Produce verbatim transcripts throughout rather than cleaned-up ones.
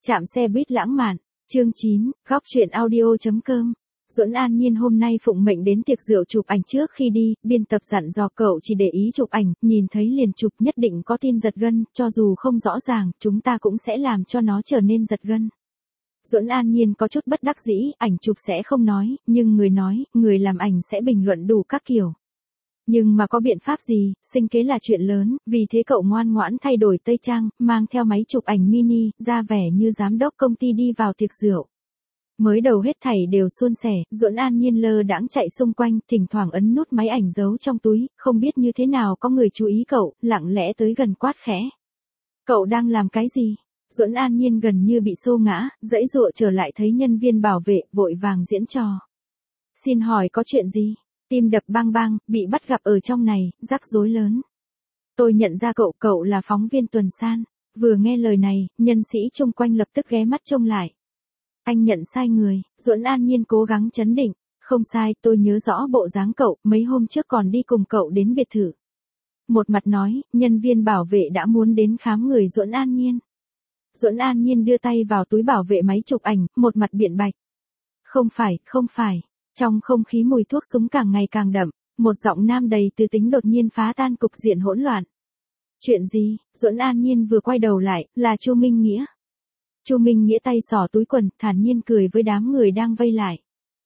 Trạm xe buýt lãng mạn, chương chín, góc truyện audio chấm com. Duẫn An Nhiên hôm nay phụng mệnh đến tiệc rượu chụp ảnh trước khi đi, biên tập dặn dò cậu chỉ để ý chụp ảnh, nhìn thấy liền chụp, nhất định có tin giật gân, cho dù không rõ ràng, chúng ta cũng sẽ làm cho nó trở nên giật gân. Duẫn An Nhiên có chút bất đắc dĩ, ảnh chụp sẽ không nói, nhưng người nói, người làm ảnh sẽ bình luận đủ các kiểu. Nhưng mà có biện pháp gì, sinh kế là chuyện lớn, vì thế cậu ngoan ngoãn thay đổi tây trang, mang theo máy chụp ảnh mini, ra vẻ như giám đốc công ty đi vào tiệc rượu. Mới đầu hết thảy đều suôn sẻ, Duẫn An Nhiên lơ đãng chạy xung quanh, thỉnh thoảng ấn nút máy ảnh giấu trong túi, không biết như thế nào có người chú ý cậu, lặng lẽ tới gần quát khẽ. Cậu đang làm cái gì? Duẫn An Nhiên gần như bị xô ngã, giãy giụa trở lại thấy nhân viên bảo vệ, vội vàng diễn trò. Xin hỏi có chuyện gì? Tim đập bang bang, bị bắt gặp ở trong này, rắc rối lớn. Tôi nhận ra cậu, cậu là phóng viên Tuần San. Vừa nghe lời này, nhân sĩ chung quanh lập tức ghé mắt trông lại. Anh nhận sai người, Duẫn An Nhiên cố gắng trấn định. Không sai, tôi nhớ rõ bộ dáng cậu, mấy hôm trước còn đi cùng cậu đến biệt thự. Một mặt nói, nhân viên bảo vệ đã muốn đến khám người Duẫn An Nhiên. Duẫn An Nhiên đưa tay vào túi bảo vệ máy chụp ảnh, một mặt biện bạch. Không phải, không phải. Trong không khí mùi thuốc súng càng ngày càng đậm, một giọng nam đầy tư tính đột nhiên phá tan cục diện hỗn loạn. Chuyện gì? Duẫn An Nhiên vừa quay đầu lại, là Chu Minh Nghĩa. Chu Minh Nghĩa tay xỏ túi quần, thản nhiên cười với đám người đang vây lại.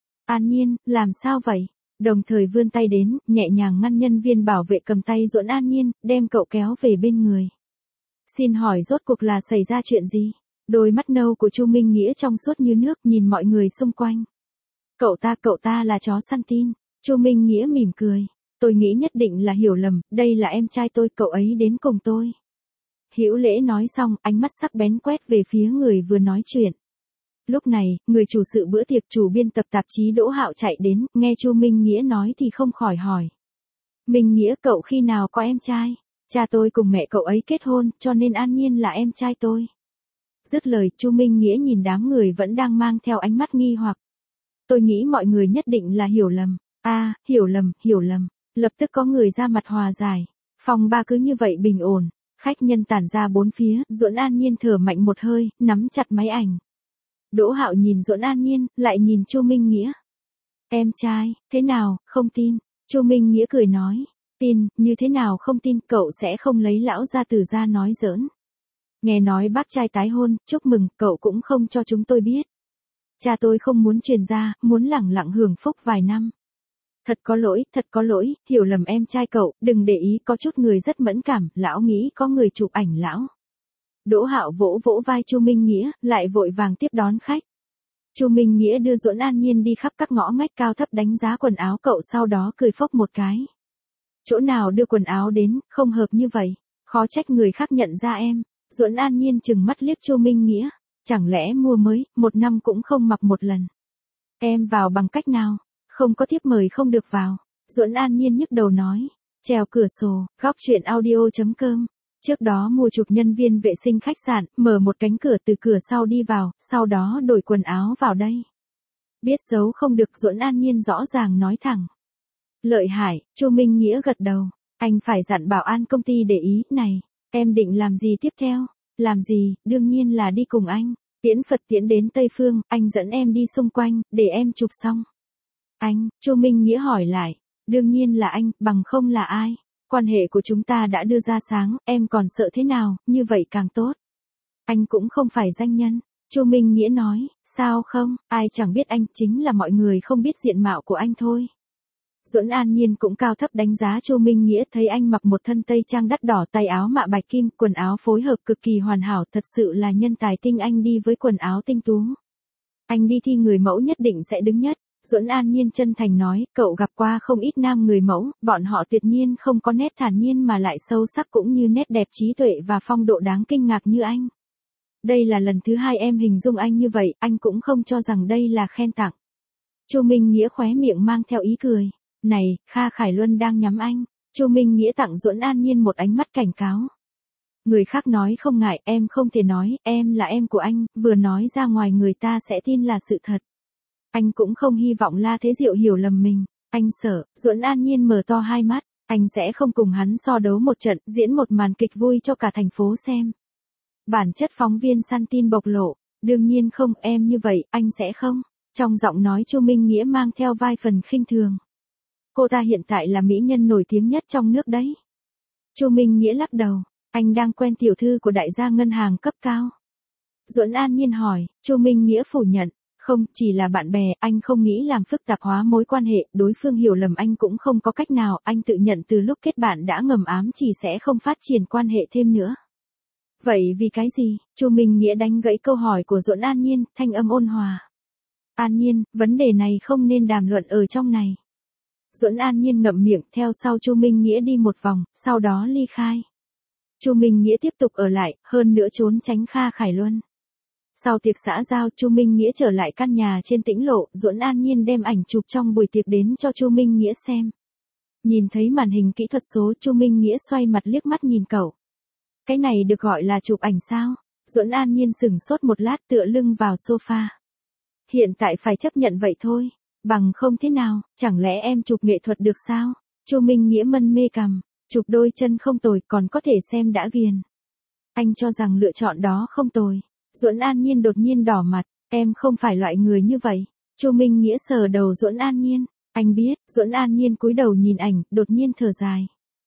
An Nhiên, làm sao vậy? Đồng thời vươn tay đến, nhẹ nhàng ngăn nhân viên bảo vệ cầm tay Duẫn An Nhiên, đem cậu kéo về bên người. Xin hỏi rốt cuộc là xảy ra chuyện gì? Đôi mắt nâu của Chu Minh Nghĩa trong suốt như nước, nhìn mọi người xung quanh. Cậu ta, cậu ta là chó săn tin. Chu Minh Nghĩa mỉm cười. Tôi nghĩ nhất định là hiểu lầm, đây là em trai tôi, cậu ấy đến cùng tôi. Hữu Lễ nói xong, ánh mắt sắc bén quét về phía người vừa nói chuyện. Lúc này, người chủ sự bữa tiệc, chủ biên tập tạp chí Đỗ Hạo chạy đến, nghe Chu Minh Nghĩa nói thì không khỏi hỏi. Minh Nghĩa, cậu khi nào có em trai? Cha tôi cùng mẹ cậu ấy kết hôn, cho nên An Nhiên là em trai tôi. Dứt lời, Chu Minh Nghĩa nhìn đám người vẫn đang mang theo ánh mắt nghi hoặc. Tôi nghĩ mọi người nhất định là hiểu lầm. A, à, hiểu lầm, hiểu lầm. Lập tức có người ra mặt hòa giải. Phòng ba cứ như vậy bình ổn. Khách nhân tản ra bốn phía, Duẫn An Nhiên thở mạnh một hơi, nắm chặt máy ảnh. Đỗ Hạo nhìn Duẫn An Nhiên, lại nhìn Chu Minh Nghĩa. Em trai, thế nào, không tin? Chu Minh Nghĩa cười nói. Tin, như thế nào không tin, cậu sẽ không lấy lão gia tử ra nói giỡn. Nghe nói bác trai tái hôn, chúc mừng, cậu cũng không cho chúng tôi biết. Cha tôi không muốn truyền ra, muốn lẳng lặng hưởng phúc vài năm. Thật có lỗi, thật có lỗi, hiểu lầm em trai cậu, đừng để ý, có chút người rất mẫn cảm, lão nghĩ có người chụp ảnh lão. Đỗ Hạo vỗ vỗ vai Chu Minh Nghĩa, lại vội vàng tiếp đón khách. Chu Minh Nghĩa đưa Duẫn An Nhiên đi khắp các ngõ ngách cao thấp đánh giá quần áo cậu, sau đó cười phốc một cái. Chỗ nào đưa quần áo đến, không hợp như vậy, khó trách người khác nhận ra em. Duẫn An Nhiên chừng mắt liếc Chu Minh Nghĩa. Chẳng lẽ mua mới, một năm cũng không mặc một lần. Em vào bằng cách nào? Không có thiếp mời không được vào. Duẫn An Nhiên nhức đầu nói. Trèo cửa sổ, góc truyện audio chấm com. Trước đó mua chụp nhân viên vệ sinh khách sạn, mở một cánh cửa từ cửa sau đi vào, sau đó đổi quần áo vào đây. Biết giấu không được, Duẫn An Nhiên rõ ràng nói thẳng. Lợi hại, Chu Minh Nghĩa gật đầu. Anh phải dặn bảo an công ty để ý, này, em định làm gì tiếp theo? Làm gì, đương nhiên là đi cùng anh. Tiễn Phật tiễn đến Tây Phương, anh dẫn em đi xung quanh, để em chụp xong. Anh, Chu Minh Nghĩa hỏi lại. Đương nhiên là anh, bằng không là ai. Quan hệ của chúng ta đã đưa ra sáng, em còn sợ thế nào, như vậy càng tốt. Anh cũng không phải danh nhân. Chu Minh Nghĩa nói, sao không, ai chẳng biết anh, chính là mọi người không biết diện mạo của anh thôi. Duẫn An Nhiên cũng cao thấp đánh giá Chu Minh Nghĩa, thấy anh mặc một thân tây trang đắt đỏ, tay áo mạ bạch kim, quần áo phối hợp cực kỳ hoàn hảo, thật sự là nhân tài tinh anh đi với quần áo tinh tú. Anh đi thi người mẫu nhất định sẽ đứng nhất. Duẫn An Nhiên chân thành nói, cậu gặp qua không ít nam người mẫu, bọn họ tuyệt nhiên không có nét thản nhiên mà lại sâu sắc cũng như nét đẹp trí tuệ và phong độ đáng kinh ngạc như anh. Đây là lần thứ hai em hình dung anh như vậy, anh cũng không cho rằng đây là khen tặng. Chu Minh Nghĩa khóe miệng mang theo ý cười. Này, Kha Khải Luân đang nhắm anh. Chu Minh Nghĩa tặng Duẫn An Nhiên một ánh mắt cảnh cáo. Người khác nói không ngại, em không thể nói, em là em của anh, vừa nói ra ngoài người ta sẽ tin là sự thật. Anh cũng không hy vọng La Thế Diệu hiểu lầm mình. Anh sợ, Duẫn An Nhiên mở to hai mắt, anh sẽ không cùng hắn so đấu một trận, diễn một màn kịch vui cho cả thành phố xem. Bản chất phóng viên săn tin bộc lộ. Đương nhiên không, em như vậy, anh sẽ không. Trong giọng nói Chu Minh Nghĩa mang theo vài phần khinh thường. Cô ta hiện tại là mỹ nhân nổi tiếng nhất trong nước đấy. Chu Minh Nghĩa lắc đầu, anh đang quen tiểu thư của đại gia ngân hàng cấp cao. Duẫn An Nhiên hỏi, Chu Minh Nghĩa phủ nhận, không, chỉ là bạn bè, anh không nghĩ làm phức tạp hóa mối quan hệ, đối phương hiểu lầm anh cũng không có cách nào, anh tự nhận từ lúc kết bạn đã ngầm ám chỉ sẽ không phát triển quan hệ thêm nữa. Vậy vì cái gì? Chu Minh Nghĩa đánh gãy câu hỏi của Duẫn An Nhiên, thanh âm ôn hòa. An Nhiên, vấn đề này không nên đàm luận ở trong này. Duẫn An Nhiên ngậm miệng, theo sau Chu Minh Nghĩa đi một vòng, sau đó ly khai. Chu Minh Nghĩa tiếp tục ở lại, hơn nữa trốn tránh Kha Khải Luân. Sau tiệc xã giao, Chu Minh Nghĩa trở lại căn nhà trên Tĩnh Lộ, Duẫn An Nhiên đem ảnh chụp trong buổi tiệc đến cho Chu Minh Nghĩa xem. Nhìn thấy màn hình kỹ thuật số, Chu Minh Nghĩa xoay mặt liếc mắt nhìn cậu. Cái này được gọi là chụp ảnh sao? Duẫn An Nhiên sững sốt một lát, tựa lưng vào sofa. Hiện tại phải chấp nhận vậy thôi, bằng không thế nào, chẳng lẽ em chụp nghệ thuật được sao? Chu Minh Nghĩa mân mê cằm, chụp đôi chân không tồi, còn có thể xem đã ghiền. Anh cho rằng lựa chọn đó không tồi. Duẫn An Nhiên đột nhiên đỏ mặt, em không phải loại người như vậy. Chu Minh Nghĩa sờ đầu Duẫn An Nhiên, anh biết. Duẫn An Nhiên cúi đầu nhìn ảnh, đột nhiên thở dài.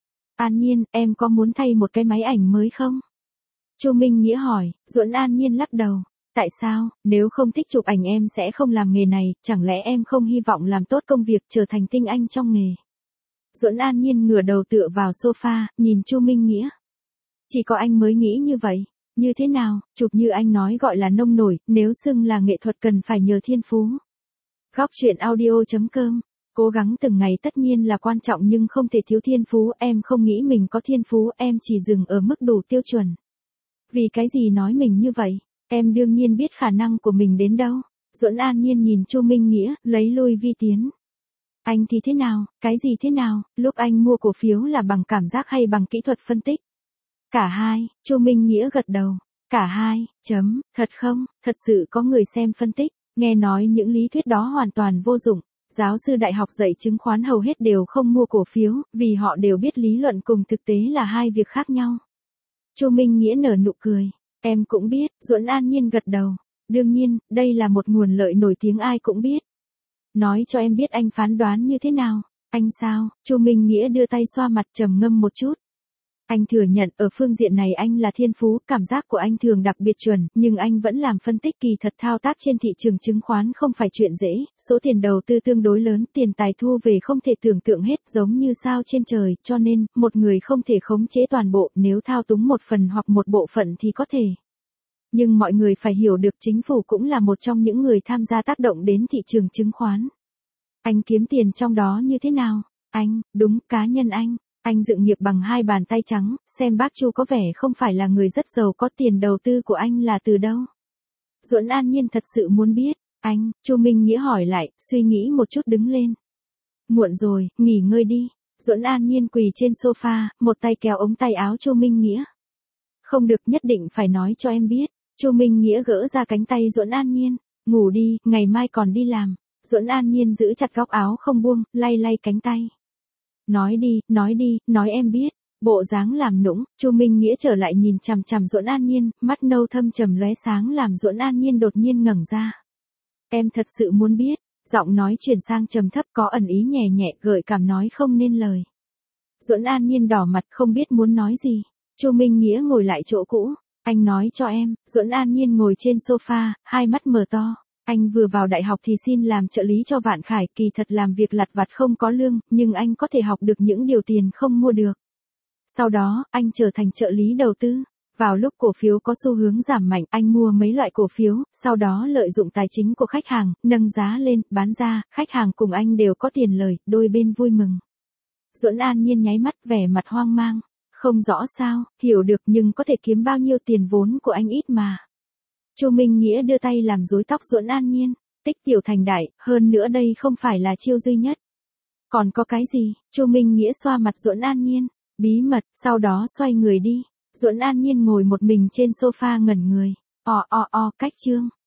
An Nhiên, em có muốn thay một cái máy ảnh mới không? Chu Minh Nghĩa hỏi. Duẫn An Nhiên lắc đầu. Tại sao, nếu không thích chụp ảnh em sẽ không làm nghề này, chẳng lẽ em không hy vọng làm tốt công việc trở thành tinh anh trong nghề? Duẫn An Nhiên ngửa đầu tựa vào sofa, nhìn Chu Minh Nghĩa. Chỉ có anh mới nghĩ như vậy. Như thế nào, chụp như anh nói gọi là nông nổi, nếu xưng là nghệ thuật cần phải nhờ thiên phú. Góc truyện audio chấm com. Cố gắng từng ngày tất nhiên là quan trọng nhưng không thể thiếu thiên phú, em không nghĩ mình có thiên phú, em chỉ dừng ở mức đủ tiêu chuẩn. Vì cái gì nói mình như vậy? Em đương nhiên biết khả năng của mình đến đâu. Duẫn An Nhiên nhìn Chu Minh Nghĩa, lấy lui vi tiến. Anh thì thế nào, cái gì thế nào, lúc anh mua cổ phiếu là bằng cảm giác hay bằng kỹ thuật phân tích? Cả hai, Chu Minh Nghĩa gật đầu. Cả hai, chấm, thật không, thật sự có người xem phân tích, nghe nói những lý thuyết đó hoàn toàn vô dụng. Giáo sư đại học dạy chứng khoán hầu hết đều không mua cổ phiếu, vì họ đều biết lý luận cùng thực tế là hai việc khác nhau. Chu Minh Nghĩa nở nụ cười. Em cũng biết. Duẫn An Nhiên gật đầu. Đương nhiên, đây là một nguồn lợi nổi tiếng ai cũng biết. Nói cho em biết anh phán đoán như thế nào. Anh sao? Chu Minh Nghĩa đưa tay xoa mặt trầm ngâm một chút. Anh thừa nhận ở phương diện này anh là thiên phú, cảm giác của anh thường đặc biệt chuẩn, nhưng anh vẫn làm phân tích kỳ thật thao tác trên thị trường chứng khoán không phải chuyện dễ, số tiền đầu tư tương đối lớn, tiền tài thu về không thể tưởng tượng hết giống như sao trên trời, cho nên, một người không thể khống chế toàn bộ, nếu thao túng một phần hoặc một bộ phận thì có thể. Nhưng mọi người phải hiểu được chính phủ cũng là một trong những người tham gia tác động đến thị trường chứng khoán. Anh kiếm tiền trong đó như thế nào? Anh, đúng, cá nhân anh. Anh dựng nghiệp bằng hai bàn tay trắng, xem bác Chu có vẻ không phải là người rất giàu, có tiền đầu tư của anh là từ đâu? Duẫn An Nhiên thật sự muốn biết. Anh, Chu Minh Nghĩa hỏi lại, suy nghĩ một chút đứng lên. Muộn rồi, nghỉ ngơi đi. Duẫn An Nhiên quỳ trên sofa, một tay kéo ống tay áo Chu Minh Nghĩa. Không được, nhất định phải nói cho em biết. Chu Minh Nghĩa gỡ ra cánh tay Duẫn An Nhiên. Ngủ đi, ngày mai còn đi làm. Duẫn An Nhiên giữ chặt góc áo không buông, lay lay cánh tay. Nói đi, nói đi, nói em biết. Bộ dáng làm nũng, Chu Minh Nghĩa trở lại nhìn chằm chằm Duẫn An Nhiên, mắt nâu thâm trầm lóe sáng làm Duẫn An Nhiên đột nhiên ngẩng ra. Em thật sự muốn biết. Giọng nói chuyển sang trầm thấp có ẩn ý nhẹ nhẹ, gợi cảm nói không nên lời. Duẫn An Nhiên đỏ mặt không biết muốn nói gì. Chu Minh Nghĩa ngồi lại chỗ cũ. Anh nói cho em. Duẫn An Nhiên ngồi trên sofa, hai mắt mở to. Anh vừa vào đại học thì xin làm trợ lý cho Vạn Khải, kỳ thật làm việc lặt vặt không có lương, nhưng anh có thể học được những điều tiền không mua được. Sau đó, anh trở thành trợ lý đầu tư. Vào lúc cổ phiếu có xu hướng giảm mạnh, anh mua mấy loại cổ phiếu, sau đó lợi dụng tài chính của khách hàng, nâng giá lên, bán ra, khách hàng cùng anh đều có tiền lời, đôi bên vui mừng. Duẫn An Nhiên nháy mắt vẻ mặt hoang mang. Không rõ sao, hiểu được nhưng có thể kiếm bao nhiêu tiền vốn của anh ít mà. Chu Minh Nghĩa đưa tay làm rối tóc Duẫn An Nhiên. Tích tiểu thành đại, hơn nữa đây không phải là chiêu duy nhất. Còn có cái gì? Chu Minh Nghĩa xoa mặt Duẫn An Nhiên. Bí mật, sau đó xoay người đi. Duẫn An Nhiên ngồi một mình trên sofa ngẩn người. O o o, cách chương.